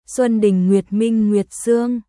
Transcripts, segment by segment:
Xuân Đình Nguyệt Minh Nguyệt Sương.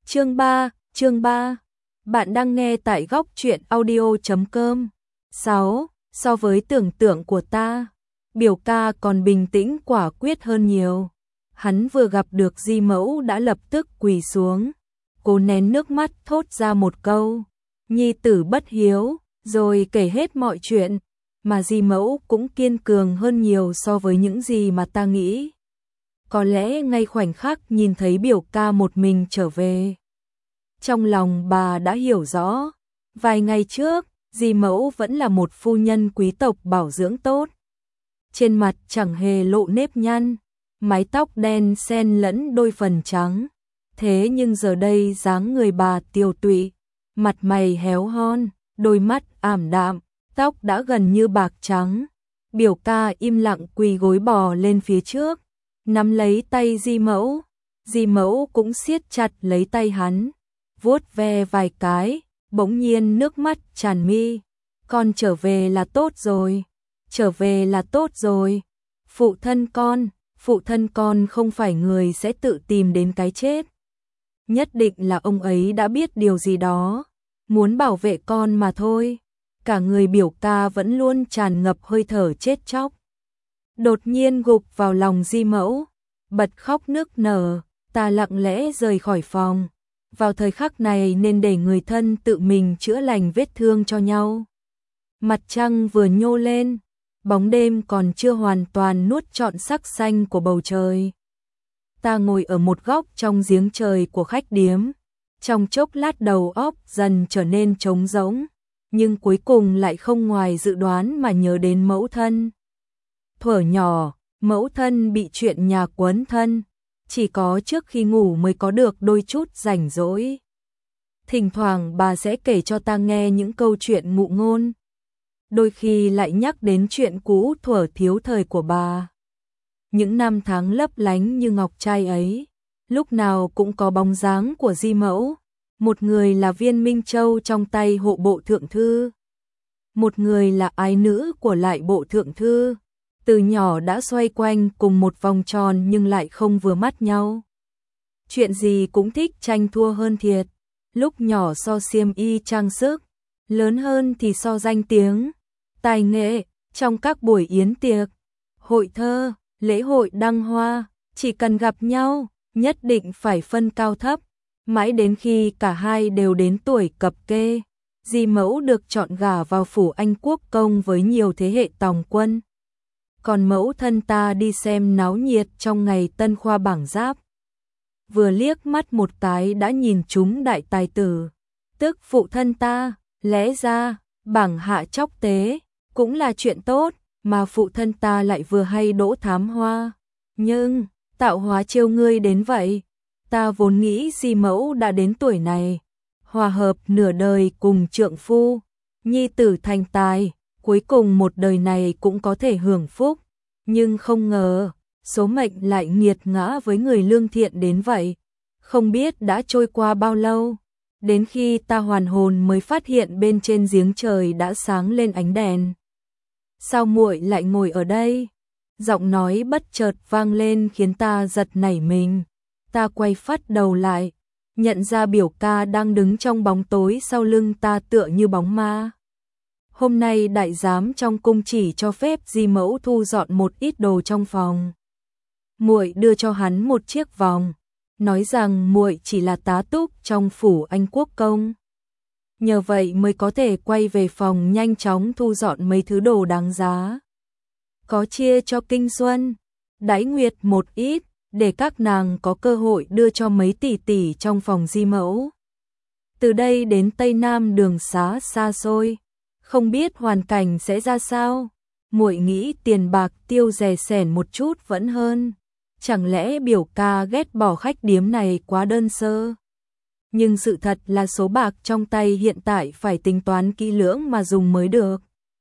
Chương 3. Bạn đang nghe tại góc truyện audio.com. 6. So với tưởng tượng của ta, biểu ca còn bình tĩnh quả quyết hơn nhiều. Hắn vừa gặp được Di Mẫu đã lập tức quỳ xuống, cố nén nước mắt thốt ra một câu: "Nhi tử bất hiếu", rồi kể hết mọi chuyện. Mà Di Mẫu cũng kiên cường hơn nhiều so với những gì mà ta nghĩ. Có lẽ ngay khoảnh khắc nhìn thấy biểu ca một mình trở về, trong lòng bà đã hiểu rõ, vài ngày trước, Di Mẫu vẫn là một phu nhân quý tộc bảo dưỡng tốt. Trên mặt chẳng hề lộ nếp nhăn, mái tóc đen xen lẫn đôi phần trắng. Thế nhưng giờ đây dáng người bà tiều tụy, mặt mày héo hon, đôi mắt ảm đạm, tóc đã gần như bạc trắng. Biểu ca im lặng quỳ gối bò lên phía trước, nắm lấy tay Di Mẫu. Di Mẫu cũng siết chặt lấy tay hắn, vuốt ve vài cái, bỗng nhiên nước mắt tràn mi. "Con trở về là tốt rồi, trở về là tốt rồi. Phụ thân con không phải người sẽ tự tìm đến cái chết. Nhất định là ông ấy đã biết điều gì đó, muốn bảo vệ con mà thôi." Cả người biểu ca vẫn luôn tràn ngập hơi thở chết chóc, đột nhiên gục vào lòng Di Mẫu, bật khóc nức nở. Ta lặng lẽ rời khỏi phòng. Vào thời khắc này nên để người thân tự mình chữa lành vết thương cho nhau. Mặt trăng vừa nhô lên, bóng đêm còn chưa hoàn toàn nuốt trọn sắc xanh của bầu trời. Ta ngồi ở một góc trong giếng trời của khách điếm, trong chốc lát đầu óc dần trở nên trống rỗng, nhưng cuối cùng lại không ngoài dự đoán mà nhớ đến mẫu thân. Thuở nhỏ, mẫu thân bị chuyện nhà quấn thân, chỉ có trước khi ngủ mới có được đôi chút rảnh rỗi. Thỉnh thoảng bà sẽ kể cho ta nghe những câu chuyện ngụ ngôn, đôi khi lại nhắc đến chuyện cũ thuở thiếu thời của bà. Những năm tháng lấp lánh như ngọc trai ấy, lúc nào cũng có bóng dáng của Di Mẫu. Một người là viên Minh Châu trong tay hộ bộ thượng thư, một người là ái nữ của lại bộ thượng thư. Từ nhỏ đã xoay quanh cùng một vòng tròn nhưng lại không vừa mắt nhau. Chuyện gì cũng thích tranh thua hơn thiệt. Lúc nhỏ so xiêm y trang sức, lớn hơn thì so danh tiếng, tài nghệ. Trong các buổi yến tiệc, hội thơ, lễ hội đăng hoa, chỉ cần gặp nhau, nhất định phải phân cao thấp. Mãi đến khi cả hai đều đến tuổi cập kê, Di Mẫu được chọn gả vào phủ Anh Quốc công với nhiều thế hệ tòng quân. Còn mẫu thân ta đi xem náo nhiệt trong ngày tân khoa bảng giáp. Vừa liếc mắt một cái đã nhìn trúng đại tài tử, tức phụ thân ta. Lẽ ra, bảng hạ chóc tế cũng là chuyện tốt, mà phụ thân ta lại vừa hay đỗ thám hoa. Nhưng, tạo hóa trêu ngươi đến vậy. Ta vốn nghĩ Di Mẫu đã đến tuổi này, hòa hợp nửa đời cùng trượng phu, nhi tử thành tài, cuối cùng một đời này cũng có thể hưởng phúc. Nhưng không ngờ, số mệnh lại nghiệt ngã với người lương thiện đến vậy. Không biết đã trôi qua bao lâu, đến khi ta hoàn hồn mới phát hiện bên trên giếng trời đã sáng lên ánh đèn. "Sao muội lại ngồi ở đây?" Giọng nói bất chợt vang lên khiến ta giật nảy mình. Ta quay phắt đầu lại, nhận ra biểu ca đang đứng trong bóng tối sau lưng ta tựa như bóng ma. Hôm nay đại giám trong cung chỉ cho phép Di Mẫu thu dọn một ít đồ trong phòng. Muội đưa cho hắn một chiếc vòng, nói rằng muội chỉ là tá túc trong phủ Anh Quốc công. Nhờ vậy mới có thể quay về phòng nhanh chóng thu dọn mấy thứ đồ đáng giá. Có chia cho Kinh Xuân, Đái Nguyệt một ít, để các nàng có cơ hội đưa cho mấy tỷ tỷ trong phòng Di Mẫu. Từ đây đến Tây Nam đường xá xa xôi, không biết hoàn cảnh sẽ ra sao. Muội nghĩ tiền bạc tiêu rè sẻn một chút vẫn hơn. Chẳng lẽ biểu ca ghét bỏ khách điếm này quá đơn sơ? Nhưng sự thật là số bạc trong tay hiện tại phải tính toán kỹ lưỡng mà dùng mới được.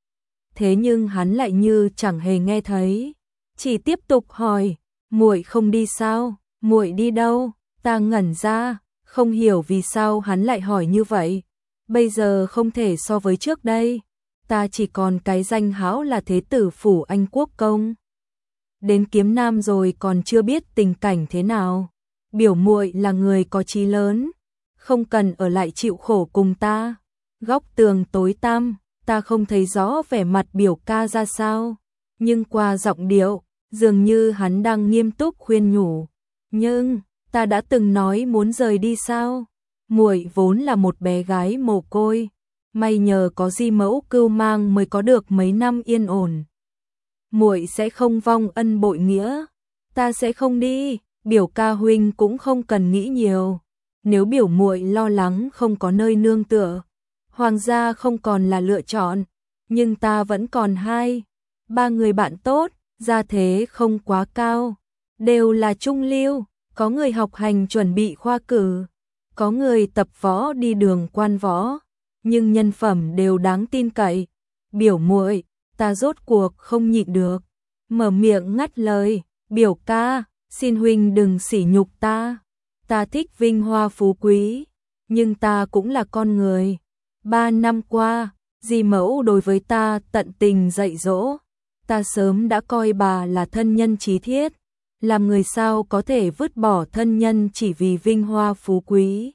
Thế nhưng hắn lại như chẳng hề nghe thấy, chỉ tiếp tục hỏi: "Muội không đi sao? Muội đi đâu?" Ta ngẩn ra, không hiểu vì sao hắn lại hỏi như vậy. Bây giờ không thể so với trước đây, ta chỉ còn cái danh hão là thế tử phủ Anh Quốc công. Đến Kiếm Nam rồi còn chưa biết tình cảnh thế nào. biểu muội là người có chí lớn, không cần ở lại chịu khổ cùng ta. Góc tường tối tăm, ta không thấy rõ vẻ mặt biểu ca ra sao, nhưng qua giọng điệu, dường như hắn đang nghiêm túc khuyên nhủ. Nhưng, ta đã từng nói muốn rời đi sao? Muội vốn là một bé gái mồ côi, may nhờ có Di mẫu cưu mang mới có được mấy năm yên ổn. Muội sẽ không vong ân bội nghĩa, ta sẽ không đi, biểu ca huynh cũng không cần nghĩ nhiều. Nếu biểu muội lo lắng không có nơi nương tựa, hoàng gia không còn là lựa chọn, nhưng ta vẫn còn 2-3 người bạn tốt, gia thế không quá cao, đều là trung lưu, có người học hành chuẩn bị khoa cử, có người tập võ đi đường quan võ, nhưng nhân phẩm đều đáng tin cậy. Biểu muội, ta rốt cuộc không nhịn được, mở miệng ngắt lời, biểu ca, xin huynh đừng sỉ nhục ta. Ta thích vinh hoa phú quý, nhưng ta cũng là con người. 3 năm qua, Di mẫu đối với ta tận tình dạy dỗ, ta sớm đã coi bà là thân nhân chí thiết, làm người sao có thể vứt bỏ thân nhân chỉ vì vinh hoa phú quý.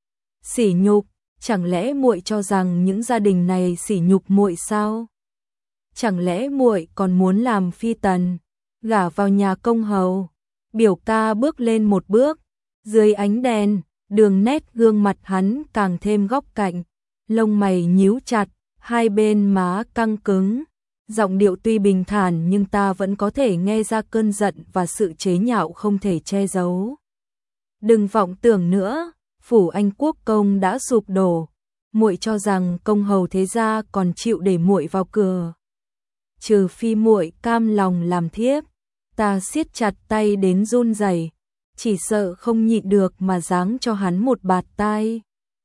Sỉ nhục, chẳng lẽ muội cho rằng những gia đình này sỉ nhục muội sao? Chẳng lẽ muội còn muốn làm phi tần, gả vào nhà công hầu? Biểu ca bước lên một bước, dưới ánh đèn, đường nét gương mặt hắn càng thêm góc cạnh, lông mày nhíu chặt, hai bên má căng cứng. Giọng điệu tuy bình thản nhưng ta vẫn có thể nghe ra cơn giận và sự chế nhạo không thể che giấu. Đừng vọng tưởng nữa, phủ Anh quốc công đã sụp đổ, muội cho rằng công hầu thế gia còn chịu để muội vào cửa. Trừ phi muội cam lòng làm thiếp. Ta siết chặt tay đến run rẩy, chỉ sợ không nhịn được mà giáng cho hắn một bạt tai.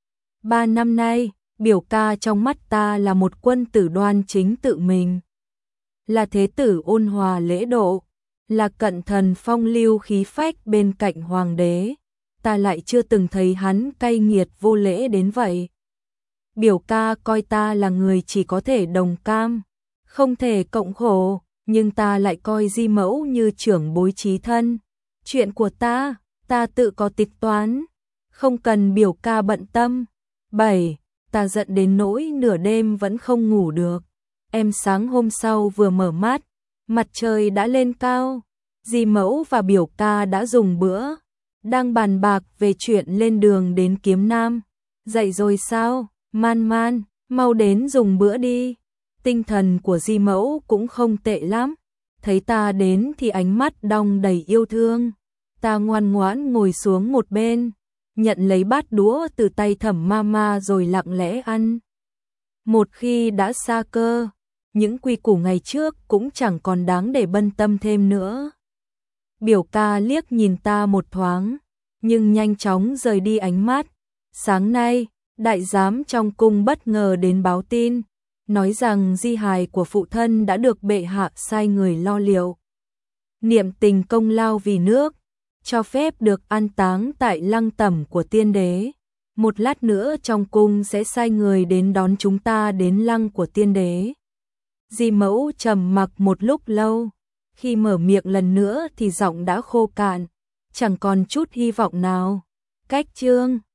3 năm nay, biểu ca trong mắt ta là một quân tử đoan chính tự mình, là thế tử ôn hòa lễ độ, là cận thần phong lưu khí phách bên cạnh hoàng đế. Ta lại chưa từng thấy hắn cay nghiệt vô lễ đến vậy. Biểu ca coi ta là người chỉ có thể đồng cam, không thể cộng khổ, nhưng ta lại coi Di mẫu như trưởng bối chí thân. Chuyện của ta tự có tính toán, không cần biểu ca bận tâm. 7. Ta giận đến nỗi nửa đêm vẫn không ngủ được. Em sáng hôm sau vừa mở mắt, mặt trời đã lên cao. Di mẫu và biểu ca đã dùng bữa, đang bàn bạc về chuyện lên đường đến Kiếm Nam. Dậy rồi sao? Man Man, mau đến dùng bữa đi. Tinh thần của Di mẫu cũng không tệ lắm, thấy ta đến thì ánh mắt đong đầy yêu thương. Ta ngoan ngoãn ngồi xuống một bên, nhận lấy bát đũa từ tay Thẩm Mama rồi lặng lẽ ăn. Một khi đã xa cơ, những quy củ ngày trước cũng chẳng còn đáng để bận tâm thêm nữa. Biểu ca liếc nhìn ta một thoáng, nhưng nhanh chóng rời đi ánh mắt. Sáng nay, đại giám trong cung bất ngờ đến báo tin, nói rằng di hài của phụ thân đã được bệ hạ sai người lo liệu. Niệm tình công lao vì nước, cho phép được an táng tại lăng tẩm của tiên đế. Một lát nữa trong cung sẽ sai người đến đón chúng ta đến lăng của tiên đế. Di mẫu trầm mặc một lúc lâu, khi mở miệng lần nữa thì giọng đã khô cạn, chẳng còn chút hy vọng nào. Cách chương